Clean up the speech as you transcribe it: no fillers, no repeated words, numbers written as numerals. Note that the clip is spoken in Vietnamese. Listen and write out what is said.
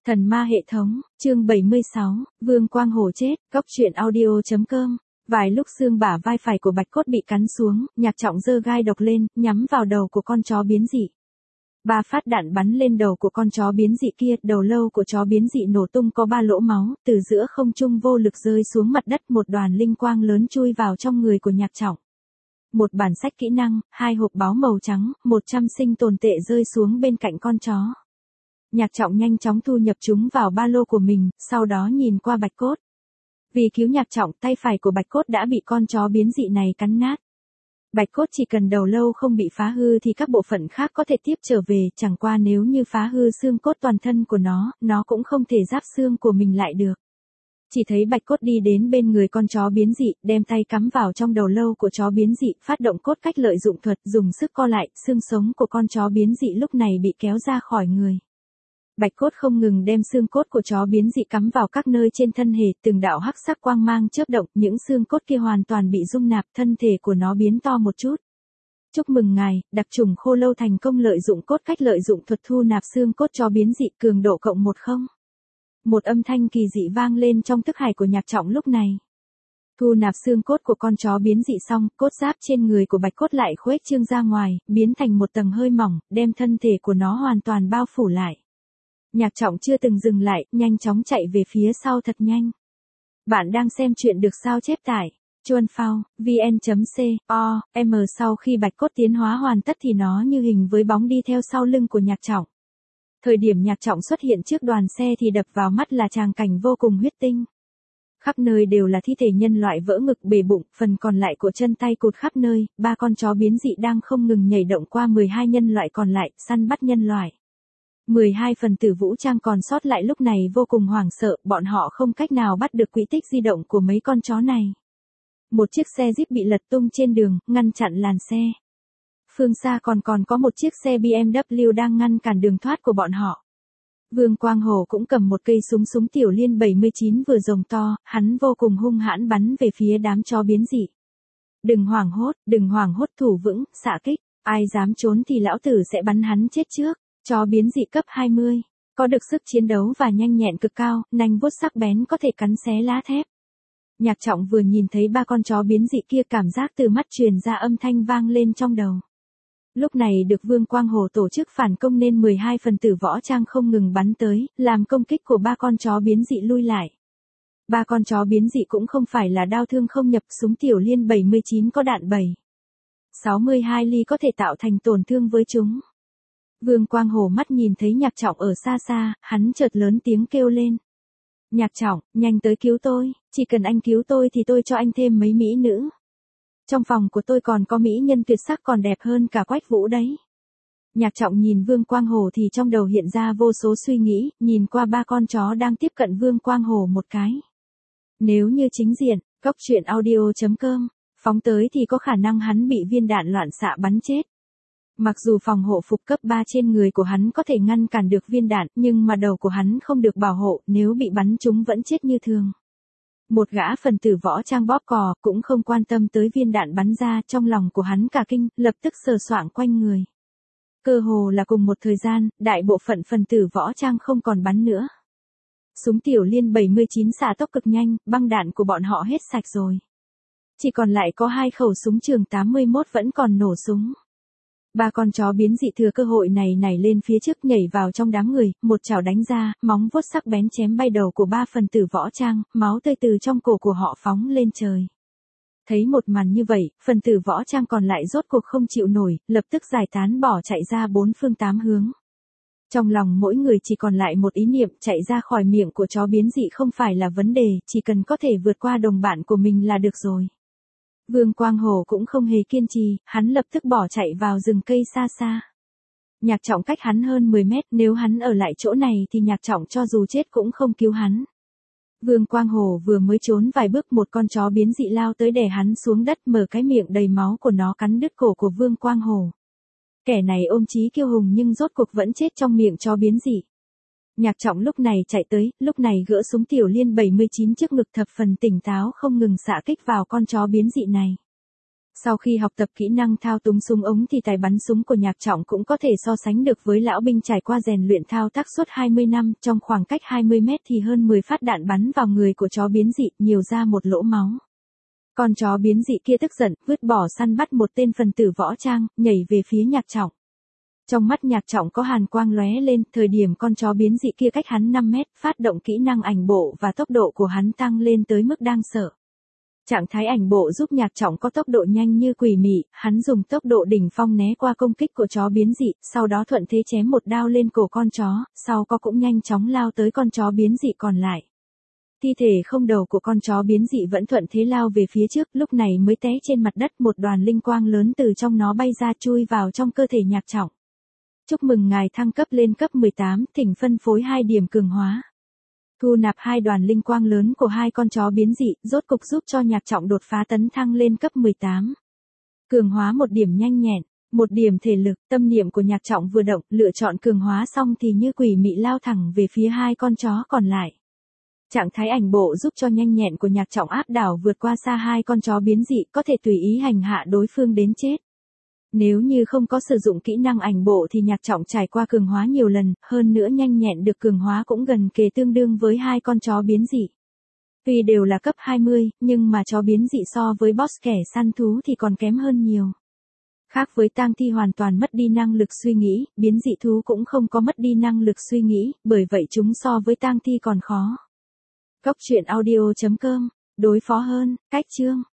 Thần ma hệ thống, chương 76, Vương Quang Hổ chết, góc truyện audio.com. Vài lúc xương bả vai phải của Bạch Cốt bị cắn xuống, Nhạc Trọng giơ gai độc lên, nhắm vào đầu của con chó biến dị. 3 phát đạn bắn lên đầu của con chó biến dị kia, đầu lâu của chó biến dị nổ tung có 3 lỗ máu, từ giữa không trung vô lực rơi xuống mặt đất, một đoàn linh quang lớn chui vào trong người của Nhạc Trọng. Một bản sách kỹ năng, 2 hộp báo màu trắng, 100 sinh tồn tệ rơi xuống bên cạnh con chó. Nhạc Trọng nhanh chóng thu nhập chúng vào ba lô của mình, sau đó nhìn qua Bạch Cốt. Vì cứu Nhạc Trọng, tay phải của Bạch Cốt đã bị con chó biến dị này cắn nát. Bạch Cốt chỉ cần đầu lâu không bị phá hư thì các bộ phận khác có thể tiếp trở về, chẳng qua nếu như phá hư xương cốt toàn thân của nó cũng không thể giáp xương của mình lại được. Chỉ thấy Bạch Cốt đi đến bên người con chó biến dị, đem tay cắm vào trong đầu lâu của chó biến dị, phát động cốt cách lợi dụng thuật, dùng sức co lại, xương sống của con chó biến dị lúc này bị kéo ra khỏi người. Bạch Cốt không ngừng đem xương cốt của chó biến dị cắm vào các nơi trên thân thể, từng đạo hắc sắc quang mang chớp động, những xương cốt kia hoàn toàn bị dung nạp, thân thể của nó biến to một chút. Chúc mừng ngài, đặc trùng khô lâu thành công lợi dụng cốt cách lợi dụng thuật thu nạp xương cốt chó biến dị, cường độ cộng 10. Một âm thanh kỳ dị vang lên trong thức hải của Nhạc Trọng lúc này. Thu nạp xương cốt của con chó biến dị xong, cốt giáp trên người của Bạch Cốt lại khuếch trương ra ngoài, biến thành một tầng hơi mỏng, đem thân thể của nó hoàn toàn bao phủ lại. Nhạc Trọng chưa từng dừng lại, nhanh chóng chạy về phía sau thật nhanh. Bạn đang xem chuyện được sao chép tại Chuan Phao, vn.com. Sau khi Bạch Cốt tiến hóa hoàn tất thì nó như hình với bóng đi theo sau lưng của Nhạc Trọng. Thời điểm Nhạc Trọng xuất hiện trước đoàn xe thì đập vào mắt là tràng cảnh vô cùng huyết tinh. Khắp nơi đều là thi thể nhân loại vỡ ngực bể bụng, phần còn lại của chân tay cụt khắp nơi, 3 con chó biến dị đang không ngừng nhảy động qua 12 nhân loại còn lại, săn bắt nhân loại. 12 phần tử vũ trang còn sót lại lúc này vô cùng hoảng sợ, bọn họ không cách nào bắt được quỹ tích di động của mấy con chó này. Một chiếc xe Jeep bị lật tung trên đường, ngăn chặn làn xe. Phương xa còn có một chiếc xe BMW đang ngăn cản đường thoát của bọn họ. Vương Quang Hổ cũng cầm một cây súng tiểu liên 79 vừa rồng to, hắn vô cùng hung hãn bắn về phía đám chó biến dị. Đừng hoảng hốt, thủ vững, xạ kích, ai dám trốn thì lão tử sẽ bắn hắn chết trước. Chó biến dị cấp 20, có được sức chiến đấu và nhanh nhẹn cực cao, nanh vuốt sắc bén có thể cắn xé lá thép. Nhạc Trọng vừa nhìn thấy 3 con chó biến dị kia, cảm giác từ mắt truyền ra âm thanh vang lên trong đầu. Lúc này được Vương Quang Hổ tổ chức phản công nên 12 phần tử võ trang không ngừng bắn tới, làm công kích của 3 con chó biến dị lui lại. 3 con chó biến dị cũng không phải là đao thương không nhập, súng tiểu liên 79 có đạn 7.62 ly có thể tạo thành tổn thương với chúng. Vương Quang Hổ mắt nhìn thấy Nhạc Trọng ở xa xa, hắn chợt lớn tiếng kêu lên. Nhạc Trọng, nhanh tới cứu tôi, chỉ cần anh cứu tôi thì tôi cho anh thêm mấy mỹ nữ. Trong phòng của tôi còn có mỹ nhân tuyệt sắc còn đẹp hơn cả Quách Vũ đấy. Nhạc Trọng nhìn Vương Quang Hổ thì trong đầu hiện ra vô số suy nghĩ, nhìn qua 3 con chó đang tiếp cận Vương Quang Hổ một cái. Nếu như chính diện, góc truyện audio.com, phóng tới thì có khả năng hắn bị viên đạn loạn xạ bắn chết. Mặc dù phòng hộ phục cấp 3 trên người của hắn có thể ngăn cản được viên đạn, nhưng mà đầu của hắn không được bảo hộ, nếu bị bắn trúng vẫn chết như thường. Một gã phần tử võ trang bóp cò, cũng không quan tâm tới viên đạn bắn ra, trong lòng của hắn cả kinh, lập tức sờ soạng quanh người. Cơ hồ là cùng một thời gian, đại bộ phận phần tử võ trang không còn bắn nữa. Súng tiểu liên 79 xạ tốc cực nhanh, băng đạn của bọn họ hết sạch rồi. Chỉ còn lại có 2 khẩu súng trường 81 vẫn còn nổ súng. 3 con chó biến dị thừa cơ hội này nảy lên phía trước, nhảy vào trong đám người, một chảo đánh ra, móng vuốt sắc bén chém bay đầu của 3 phần tử võ trang, máu tươi từ trong cổ của họ phóng lên trời. Thấy một màn như vậy, phần tử võ trang còn lại rốt cuộc không chịu nổi, lập tức giải tán bỏ chạy ra 4 phương 8 hướng. Trong lòng mỗi người chỉ còn lại một ý niệm, chạy ra khỏi miệng của chó biến dị không phải là vấn đề, chỉ cần có thể vượt qua đồng bạn của mình là được rồi. Vương Quang Hổ cũng không hề kiên trì, hắn lập tức bỏ chạy vào rừng cây xa xa. Nhạc Trọng cách hắn hơn 10 mét, nếu hắn ở lại chỗ này thì Nhạc Trọng cho dù chết cũng không cứu hắn. Vương Quang Hổ vừa mới trốn vài bước, một con chó biến dị lao tới đè hắn xuống đất, mở cái miệng đầy máu của nó cắn đứt cổ của Vương Quang Hổ. Kẻ này ôm chí kiêu hùng nhưng rốt cuộc vẫn chết trong miệng chó biến dị. Nhạc Trọng lúc này chạy tới, lúc này gỡ súng tiểu liên 79 trước ngực, thập phần tỉnh táo không ngừng xạ kích vào con chó biến dị này. Sau khi học tập kỹ năng thao túng súng ống thì tài bắn súng của Nhạc Trọng cũng có thể so sánh được với lão binh trải qua rèn luyện thao tác suốt 20 năm, trong khoảng cách 20 mét thì hơn 10 phát đạn bắn vào người của chó biến dị, nhiều ra một lỗ máu. Con chó biến dị kia tức giận, vứt bỏ săn bắt một tên phần tử võ trang, nhảy về phía Nhạc Trọng. Trong mắt Nhạc Trọng có hàn quang lóe lên, thời điểm con chó biến dị kia cách hắn 5 mét, phát động kỹ năng ảnh bộ và tốc độ của hắn tăng lên tới mức đáng sợ. Trạng thái ảnh bộ giúp Nhạc Trọng có tốc độ nhanh như quỷ mị, hắn dùng tốc độ đỉnh phong né qua công kích của chó biến dị, sau đó thuận thế chém một đao lên cổ con chó, sau có cũng nhanh chóng lao tới con chó biến dị còn lại. Thi thể không đầu của con chó biến dị vẫn thuận thế lao về phía trước, lúc này mới té trên mặt đất, một đoàn linh quang lớn từ trong nó bay ra chui vào trong cơ thể Nhạc Trọng. Chúc mừng ngài thăng cấp lên cấp 18, thỉnh phân phối 2 điểm cường hóa. Thu nạp 2 đoàn linh quang lớn của 2 con chó biến dị, rốt cục giúp cho Nhạc Trọng đột phá tấn thăng lên cấp 18. Cường hóa 1 điểm nhanh nhẹn, 1 điểm thể lực, tâm niệm của Nhạc Trọng vừa động, lựa chọn cường hóa xong thì như quỷ mị lao thẳng về phía 2 con chó còn lại. Trạng thái ảnh bộ giúp cho nhanh nhẹn của Nhạc Trọng áp đảo vượt qua xa 2 con chó biến dị, có thể tùy ý hành hạ đối phương đến chết. Nếu như không có sử dụng kỹ năng ảnh bộ thì Nhạc Trọng trải qua cường hóa nhiều lần, hơn nữa nhanh nhẹn được cường hóa cũng gần kề tương đương với 2 con chó biến dị. Tuy đều là cấp 20, nhưng mà chó biến dị so với boss kẻ săn thú thì còn kém hơn nhiều. Khác với tang thi hoàn toàn mất đi năng lực suy nghĩ, biến dị thú cũng không có mất đi năng lực suy nghĩ, bởi vậy chúng so với tang thi còn khó. Cốc truyện audio.com, đối phó hơn, cách chương.